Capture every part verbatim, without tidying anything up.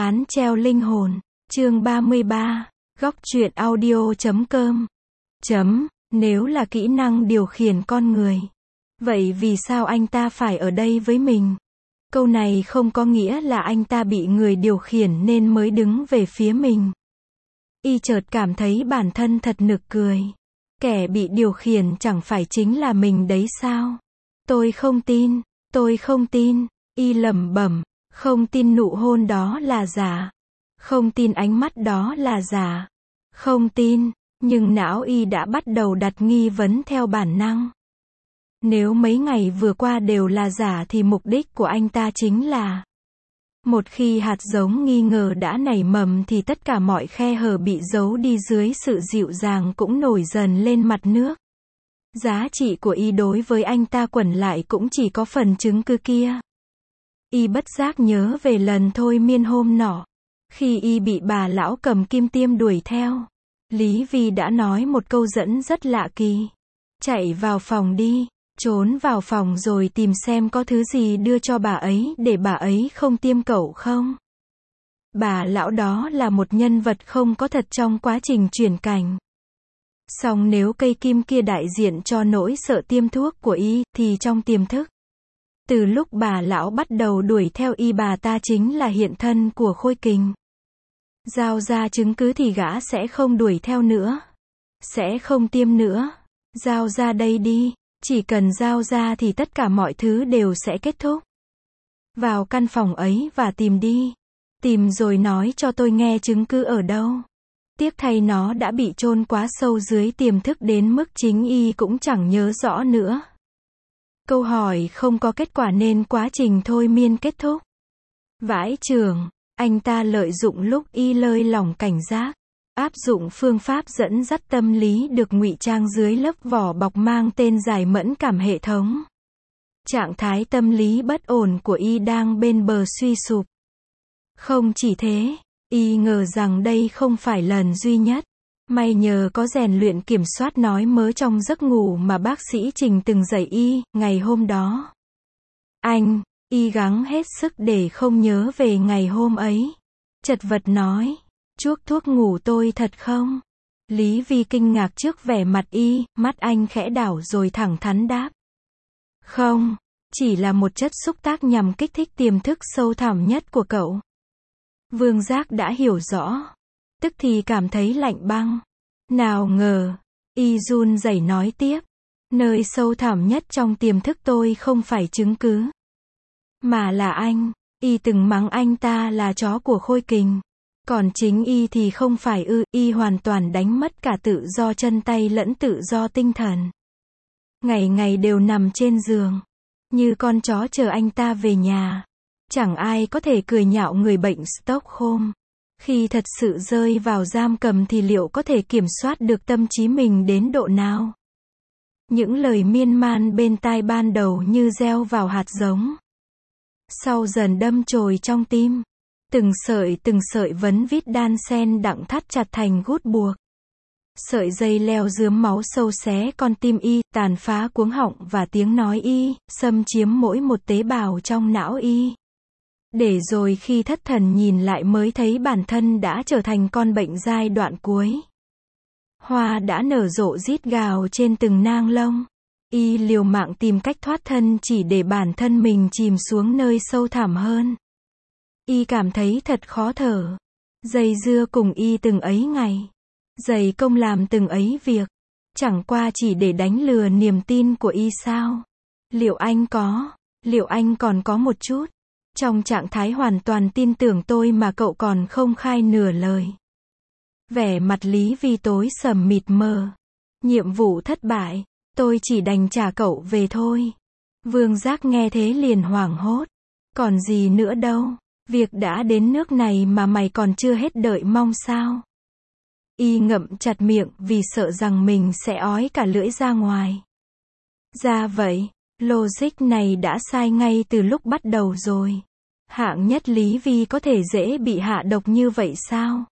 án treo linh hồn, chương ba mươi ba, góc truyện audio chấm com. Chấm, nếu là kỹ năng điều khiển con người, vậy vì sao anh ta phải ở đây với mình? Câu này không có nghĩa là anh ta bị người điều khiển nên mới đứng về phía mình. Y chợt cảm thấy bản thân thật nực cười. Kẻ bị điều khiển chẳng phải chính là mình đấy sao? Tôi không tin, tôi không tin, Y lẩm bẩm, không tin nụ hôn đó là giả, không tin ánh mắt đó là giả, không tin, nhưng não Y đã bắt đầu đặt nghi vấn theo bản năng. Nếu mấy ngày vừa qua đều là giả thì mục đích của anh ta chính là... Một khi hạt giống nghi ngờ đã nảy mầm thì tất cả mọi khe hở bị giấu đi dưới sự dịu dàng cũng nổi dần lên mặt nước. Giá trị của Y đối với anh ta quẩn lại cũng chỉ có phần chứng cứ kia. Y bất giác nhớ về lần thôi miên hôm nọ. Khi Y bị bà lão cầm kim tiêm đuổi theo, Lý Vi đã nói một câu dẫn rất lạ kỳ. Chạy vào phòng đi, trốn vào phòng rồi tìm xem có thứ gì đưa cho bà ấy để bà ấy không tiêm cậu không. Bà lão đó là một nhân vật không có thật trong quá trình chuyển cảnh. Song nếu cây kim kia đại diện cho nỗi sợ tiêm thuốc của Y, thì trong tiềm thức, từ lúc bà lão bắt đầu đuổi theo Y, bà ta chính là hiện thân của Khôi Kình. Giao ra chứng cứ thì gã sẽ không đuổi theo nữa, sẽ không tiêm nữa. Giao ra đây đi, chỉ cần giao ra thì tất cả mọi thứ đều sẽ kết thúc. Vào căn phòng ấy và tìm đi, tìm rồi nói cho tôi nghe chứng cứ ở đâu. Tiếc thay nó đã bị chôn quá sâu dưới tiềm thức đến mức chính Y cũng chẳng nhớ rõ nữa. Câu hỏi không có kết quả nên quá trình thôi miên kết thúc. Vãi chưởng, anh ta lợi dụng lúc Y lơi lỏng cảnh giác, áp dụng phương pháp dẫn dắt tâm lý được ngụy trang dưới lớp vỏ bọc mang tên giải mẫn cảm hệ thống. Trạng thái tâm lý bất ổn của Y đang bên bờ suy sụp. Không chỉ thế, Y ngờ rằng đây không phải lần duy nhất. May nhờ có rèn luyện kiểm soát nói mớ trong giấc ngủ mà bác sĩ Trình từng dạy Y, ngày hôm đó. Anh, Y gắng hết sức để không nhớ về ngày hôm ấy. Chật vật nói, chuốc thuốc ngủ tôi thật không? Lý Vi kinh ngạc trước vẻ mặt Y, mắt anh khẽ đảo rồi thẳng thắn đáp. Không, chỉ là một chất xúc tác nhằm kích thích tiềm thức sâu thẳm nhất của cậu. Vương Giác đã hiểu rõ, tức thì cảm thấy lạnh băng. Nào ngờ, Y run rẩy nói tiếp, nơi sâu thẳm nhất trong tiềm thức tôi không phải chứng cứ, mà là anh. Y từng mắng anh ta là chó của Khôi Kình. Còn chính Y thì không phải ư, Y hoàn toàn đánh mất cả tự do chân tay lẫn tự do tinh thần. Ngày ngày đều nằm trên giường, như con chó chờ anh ta về nhà. Chẳng ai có thể cười nhạo người bệnh Stockholm. Khi thật sự rơi vào giam cầm thì liệu có thể kiểm soát được tâm trí mình đến độ nào? Những lời miên man bên tai ban đầu như gieo vào hạt giống, sau dần đâm chồi trong tim. Từng sợi từng sợi vấn vít đan sen đặng thắt chặt thành gút buộc. Sợi dây leo rướm máu sâu xé con tim Y, tàn phá cuống họng và tiếng nói Y, xâm chiếm mỗi một tế bào trong não Y. Để rồi khi thất thần nhìn lại mới thấy bản thân đã trở thành con bệnh giai đoạn cuối. Hoa đã nở rộ rít gào trên từng nang lông. Y liều mạng tìm cách thoát thân chỉ để bản thân mình chìm xuống nơi sâu thẳm hơn. Y cảm thấy thật khó thở. Dây dưa cùng Y từng ấy ngày, dày công làm từng ấy việc, chẳng qua chỉ để đánh lừa niềm tin của Y sao? Liệu anh có, liệu anh còn có một chút, trong trạng thái hoàn toàn tin tưởng tôi mà cậu còn không khai nửa lời? Vẻ mặt Lý Vi tối sầm mịt mờ. Nhiệm vụ thất bại, tôi chỉ đành trả cậu về thôi. Vương Giác nghe thế liền hoảng hốt. Còn gì nữa đâu, việc đã đến nước này mà mày còn chưa hết đợi mong sao? Y ngậm chặt miệng vì sợ rằng mình sẽ ói cả lưỡi ra ngoài. Ra vậy, logic này đã sai ngay từ lúc bắt đầu rồi. Hạng nhất Lý Vi có thể dễ bị hạ độc như vậy sao?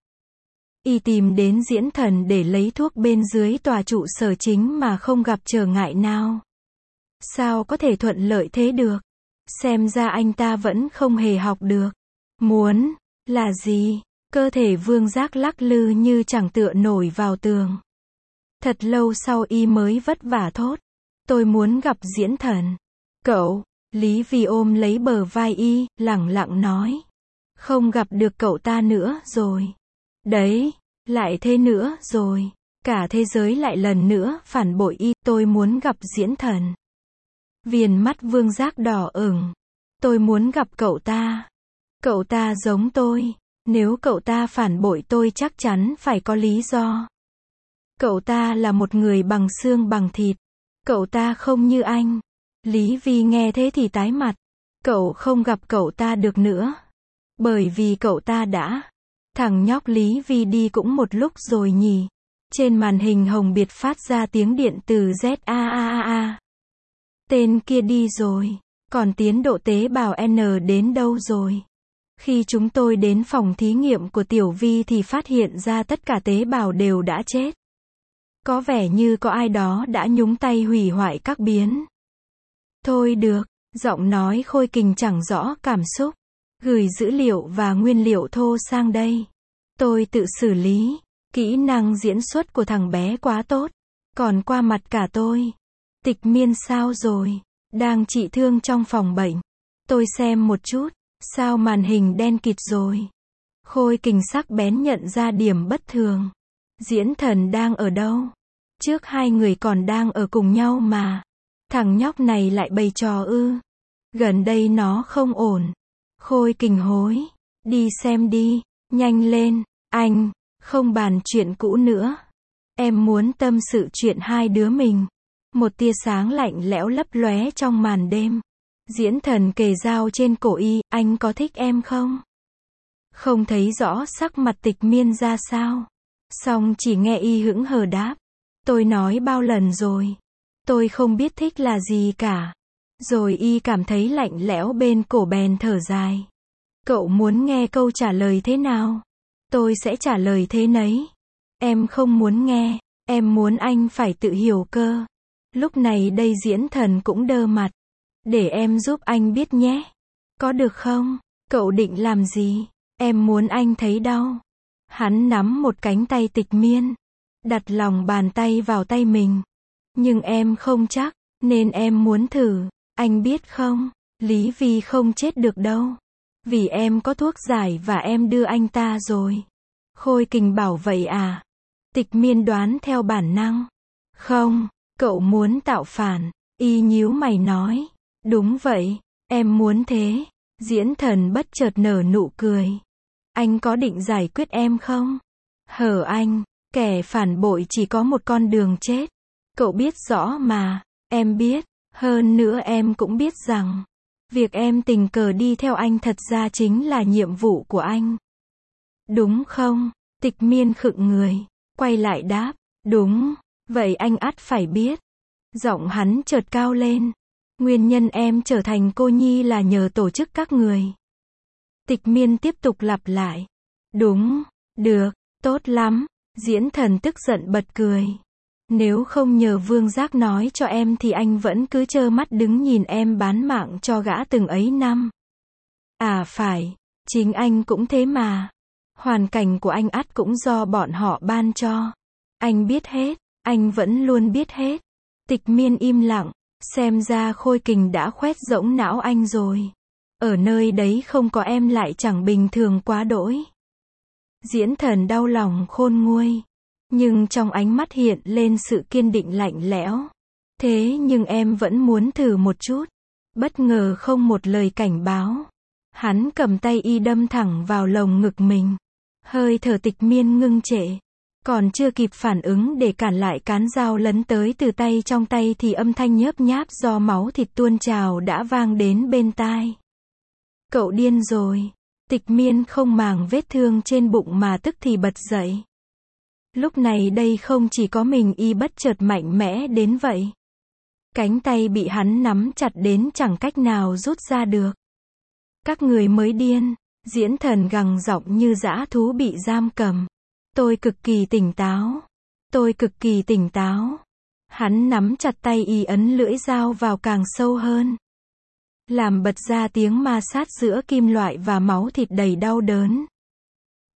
Y tìm đến diễn thần để lấy thuốc bên dưới tòa trụ sở chính mà không gặp trở ngại nào. Sao có thể thuận lợi thế được? Xem ra anh ta vẫn không hề học được. Muốn, Là gì? Cơ thể Vương Giác lắc lư như chẳng tựa nổi vào tường. Thật lâu sau y mới vất vả thốt. Tôi muốn gặp Diễn Thần. Cậu, Lý Vi ôm lấy bờ vai y, lẳng lặng nói. Không gặp được cậu ta nữa rồi. Đấy, lại thế nữa rồi. Cả thế giới lại lần nữa phản bội y, tôi muốn gặp Diễn Thần. Viền mắt Vương Giác đỏ ửng. Tôi muốn gặp cậu ta. Cậu ta giống tôi. Nếu cậu ta phản bội tôi chắc chắn phải có lý do. Cậu ta là một người bằng xương bằng thịt. Cậu ta không như anh. Lý Vi nghe thế thì tái mặt. Cậu không gặp cậu ta được nữa. Bởi vì cậu ta đã. Thằng nhóc Lý Vi đi cũng một lúc rồi nhỉ. Trên màn hình hồng biệt phát ra tiếng điện từ Z A A A A. Tên kia đi rồi. Còn tiến độ tế bào N đến đâu rồi? Khi chúng tôi đến phòng thí nghiệm của Tiểu Vi thì phát hiện ra tất cả tế bào đều đã chết. Có vẻ như có ai đó đã nhúng tay hủy hoại các biến. Thôi được, giọng nói Khôi Kình chẳng rõ cảm xúc. Gửi dữ liệu và nguyên liệu thô sang đây. Tôi tự xử lý. Kỹ năng diễn xuất của thằng bé quá tốt. Còn qua mặt cả tôi. Tịch Miên sao rồi? Đang trị thương trong phòng bệnh. Tôi xem một chút. Sao màn hình đen kịt rồi? Khôi Kình sắc bén nhận ra điểm bất thường. Diễn Thần đang ở đâu? Trước hai người còn đang ở cùng nhau mà. Thằng nhóc này lại bày trò ư? Gần đây nó không ổn. Khôi Kình hối. Đi xem đi. Nhanh lên. Anh. Không bàn chuyện cũ nữa. Em muốn tâm sự chuyện hai đứa mình. Một tia sáng lạnh lẽo lấp lóe trong màn đêm. Diễn Thần kề dao trên cổ y. Anh có thích em không? Không thấy rõ sắc mặt Tịch Miên ra sao. Song chỉ nghe y hững hờ đáp. Tôi nói bao lần rồi. Tôi không biết thích là gì cả. Rồi y cảm thấy lạnh lẽo bên cổ bèn thở dài. Cậu muốn nghe câu trả lời thế nào? Tôi sẽ trả lời thế nấy. Em không muốn nghe. Em muốn anh phải tự hiểu cơ. Lúc này đây Diễn Thần cũng đơ mặt. Để em giúp anh biết nhé. Có được không? Cậu định làm gì? Em muốn anh thấy đau. Hắn nắm một cánh tay Tịch Miên. Đặt lòng bàn tay vào tay mình. Nhưng em không chắc. Nên em muốn thử. Anh biết không? Lý Vi không chết được đâu. Vì em có thuốc giải và em đưa anh ta rồi. Khôi Kình bảo vậy à? Tịch Miên đoán theo bản năng. Không, cậu muốn tạo phản. Y nhíu mày nói. Đúng vậy, em muốn thế. Diễn Thần bất chợt nở nụ cười. Anh có định giải quyết em không? Hở anh, kẻ phản bội chỉ có một con đường chết. Cậu biết rõ mà. Em biết. Hơn nữa em cũng biết rằng. Việc em tình cờ đi theo anh thật ra chính là nhiệm vụ của anh. Đúng không? Tịch Miên khựng người. Quay lại đáp. Đúng. Vậy anh ắt phải biết. Giọng hắn chợt cao lên. Nguyên nhân em trở thành cô nhi là nhờ tổ chức các người. Tịch Miên tiếp tục lặp lại. Đúng. Được. Tốt lắm. Diễn Thần tức giận bật cười. Nếu không nhờ Vương Giác nói cho em thì anh vẫn cứ trơ mắt đứng nhìn em bán mạng cho gã từng ấy năm. À phải. Chính anh cũng thế mà. Hoàn cảnh của anh ắt cũng do bọn họ ban cho. Anh biết hết. Anh vẫn luôn biết hết. Tịch Miên im lặng. Xem ra Khôi Kình đã khoét rỗng não anh rồi. Ở nơi đấy không có em lại chẳng bình thường quá đỗi. Diễn Thần đau lòng khôn nguôi. Nhưng trong ánh mắt hiện lên sự kiên định lạnh lẽo. Thế nhưng em vẫn muốn thử một chút. Bất ngờ không một lời cảnh báo. Hắn cầm tay y đâm thẳng vào lồng ngực mình. Hơi thở Tịch Miên ngưng trệ. Còn chưa kịp phản ứng để cản lại cán dao lấn tới từ tay trong tay thì âm thanh nhớp nháp do máu thịt tuôn trào đã vang đến bên tai. Cậu điên rồi. Tịch Miên không màng vết thương trên bụng mà tức thì bật dậy. Lúc này đây không chỉ có mình y bất chợt mạnh mẽ đến vậy. Cánh tay bị hắn nắm chặt đến chẳng cách nào rút ra được. Các người mới điên. Diễn Thần gằn giọng như dã thú bị giam cầm. Tôi cực kỳ tỉnh táo. Tôi cực kỳ tỉnh táo. Hắn nắm chặt tay y ấn lưỡi dao vào càng sâu hơn. Làm bật ra tiếng ma sát giữa kim loại và máu thịt đầy đau đớn.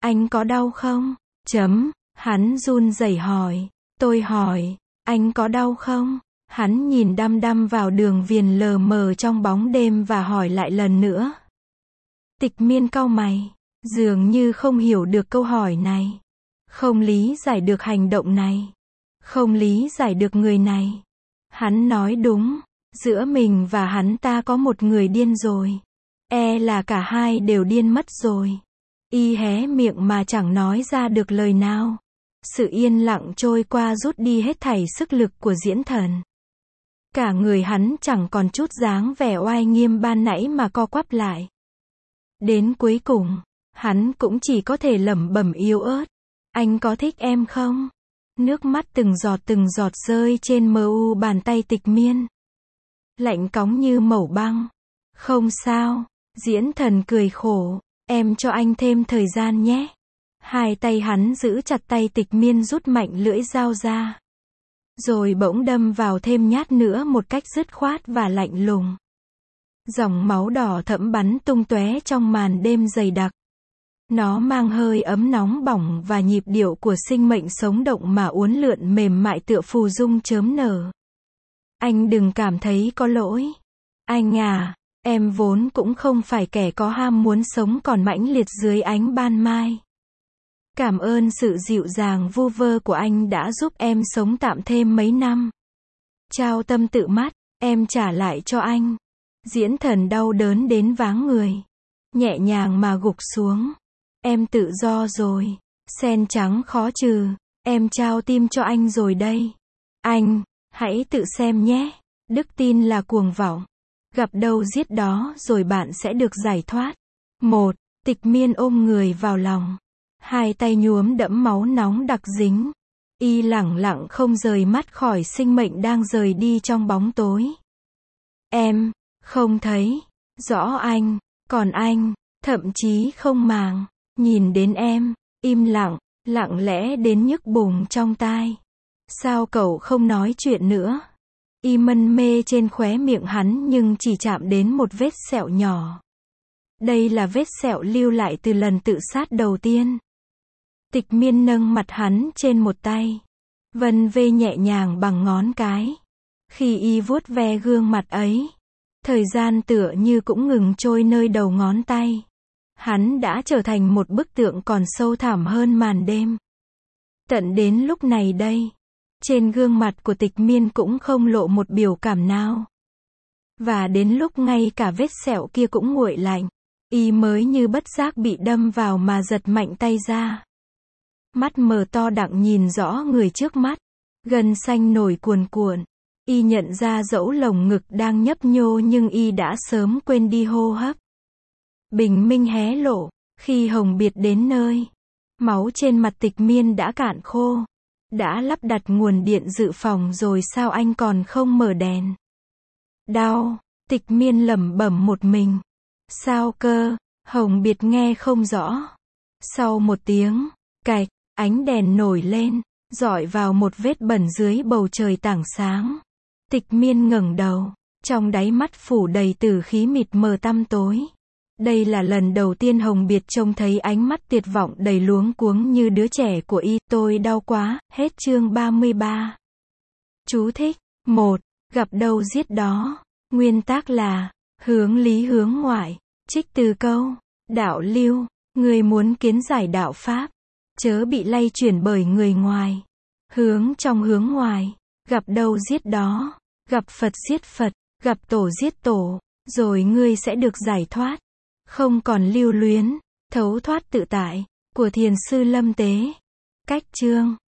Anh có đau không? Chấm, hắn run rẩy hỏi. Tôi hỏi, anh có đau không? Hắn nhìn đăm đăm vào đường viền lờ mờ trong bóng đêm và hỏi lại lần nữa. Tịch Miên cau mày, dường như không hiểu được câu hỏi này. Không lý giải được hành động này. Không lý giải được người này. Hắn nói đúng, giữa mình và hắn ta có một người điên rồi. E là cả hai đều điên mất rồi. Y hé miệng mà chẳng nói ra được lời nào. Sự yên lặng trôi qua rút đi hết thảy sức lực của Diễn Thần. Cả người hắn chẳng còn chút dáng vẻ oai nghiêm ban nãy mà co quắp lại. Đến cuối cùng, hắn cũng chỉ có thể lẩm bẩm yếu ớt. Anh có thích em không? Nước mắt từng giọt từng giọt rơi trên mờ u bàn tay Tịch Miên. Lạnh cóng như mẩu băng. Không sao, Diễn Thần cười khổ. Em cho anh thêm thời gian nhé. Hai tay hắn giữ chặt tay Tịch Miên rút mạnh lưỡi dao ra. Rồi bỗng đâm vào thêm nhát nữa một cách dứt khoát và lạnh lùng. Dòng máu đỏ thẫm bắn tung tóe trong màn đêm dày đặc. Nó mang hơi ấm nóng bỏng và nhịp điệu của sinh mệnh sống động mà uốn lượn mềm mại tựa phù dung chớm nở. Anh đừng cảm thấy có lỗi. Anh à, em vốn cũng không phải kẻ có ham muốn sống còn mãnh liệt dưới ánh ban mai. Cảm ơn sự dịu dàng vu vơ của anh đã giúp em sống tạm thêm mấy năm. Trao tâm tự mắt, em trả lại cho anh. Diễn Thần đau đớn đến váng người. Nhẹ nhàng mà gục xuống. Em tự do rồi. Sen trắng khó trừ. Em trao tim cho anh rồi đây. Anh, hãy tự xem nhé. Đức tin là cuồng vọng. Gặp đâu giết đó rồi bạn sẽ được giải thoát. Một, Tịch Miên ôm người vào lòng. Hai tay nhuốm đẫm máu nóng đặc dính. Y lẳng lặng không rời mắt khỏi sinh mệnh đang rời đi trong bóng tối. Em, không thấy, rõ anh, còn anh, thậm chí không màng, nhìn đến em, im lặng, lặng lẽ đến nhức bùng trong tai. Sao cậu không nói chuyện nữa? Y mân mê trên khóe miệng hắn nhưng chỉ chạm đến một vết sẹo nhỏ. Đây là vết sẹo lưu lại từ lần tự sát đầu tiên. Tịch Miên nâng mặt hắn trên một tay. Vân vê nhẹ nhàng bằng ngón cái. Khi y vuốt ve gương mặt ấy, thời gian tựa như cũng ngừng trôi nơi đầu ngón tay. Hắn đã trở thành một bức tượng còn sâu thẳm hơn màn đêm. Tận đến lúc này đây, trên gương mặt của Tịch Miên cũng không lộ một biểu cảm nào. Và đến lúc ngay cả vết sẹo kia cũng nguội lạnh, y mới như bất giác bị đâm vào mà giật mạnh tay ra. Mắt mờ to đặng nhìn rõ người trước mắt. Gân xanh nổi cuồn cuộn. Y nhận ra dẫu lồng ngực đang nhấp nhô nhưng y đã sớm quên đi hô hấp. Bình minh hé lộ. Khi Hồng Biệt đến nơi, máu trên mặt Tịch Miên đã cạn khô. Đã lắp đặt nguồn điện dự phòng rồi sao anh còn không mở đèn? Đau. Tịch Miên lẩm bẩm một mình. Sao cơ? Hồng Biệt nghe không rõ. Sau một tiếng, cạch, ánh đèn nổi lên, rọi vào một vết bẩn dưới bầu trời tảng sáng. Tịch Miên ngẩng đầu, trong đáy mắt phủ đầy tử khí mịt mờ tăm tối. Đây là lần đầu tiên Hồng Biệt trông thấy ánh mắt tuyệt vọng đầy luống cuống như đứa trẻ của y. Tôi đau quá. Hết chương ba mươi ba. Chú thích. một. Gặp đâu giết đó. Nguyên tác là hướng lý hướng ngoại. Trích từ câu đạo lưu. Người muốn kiến giải đạo pháp, chớ bị lay chuyển bởi người ngoài. Hướng trong hướng ngoài. Gặp đâu giết đó. Gặp Phật giết Phật. Gặp tổ giết tổ. Rồi ngươi sẽ được giải thoát. Không còn lưu luyến. Thấu thoát tự tại. Của Thiền sư Lâm Tế. Cách chương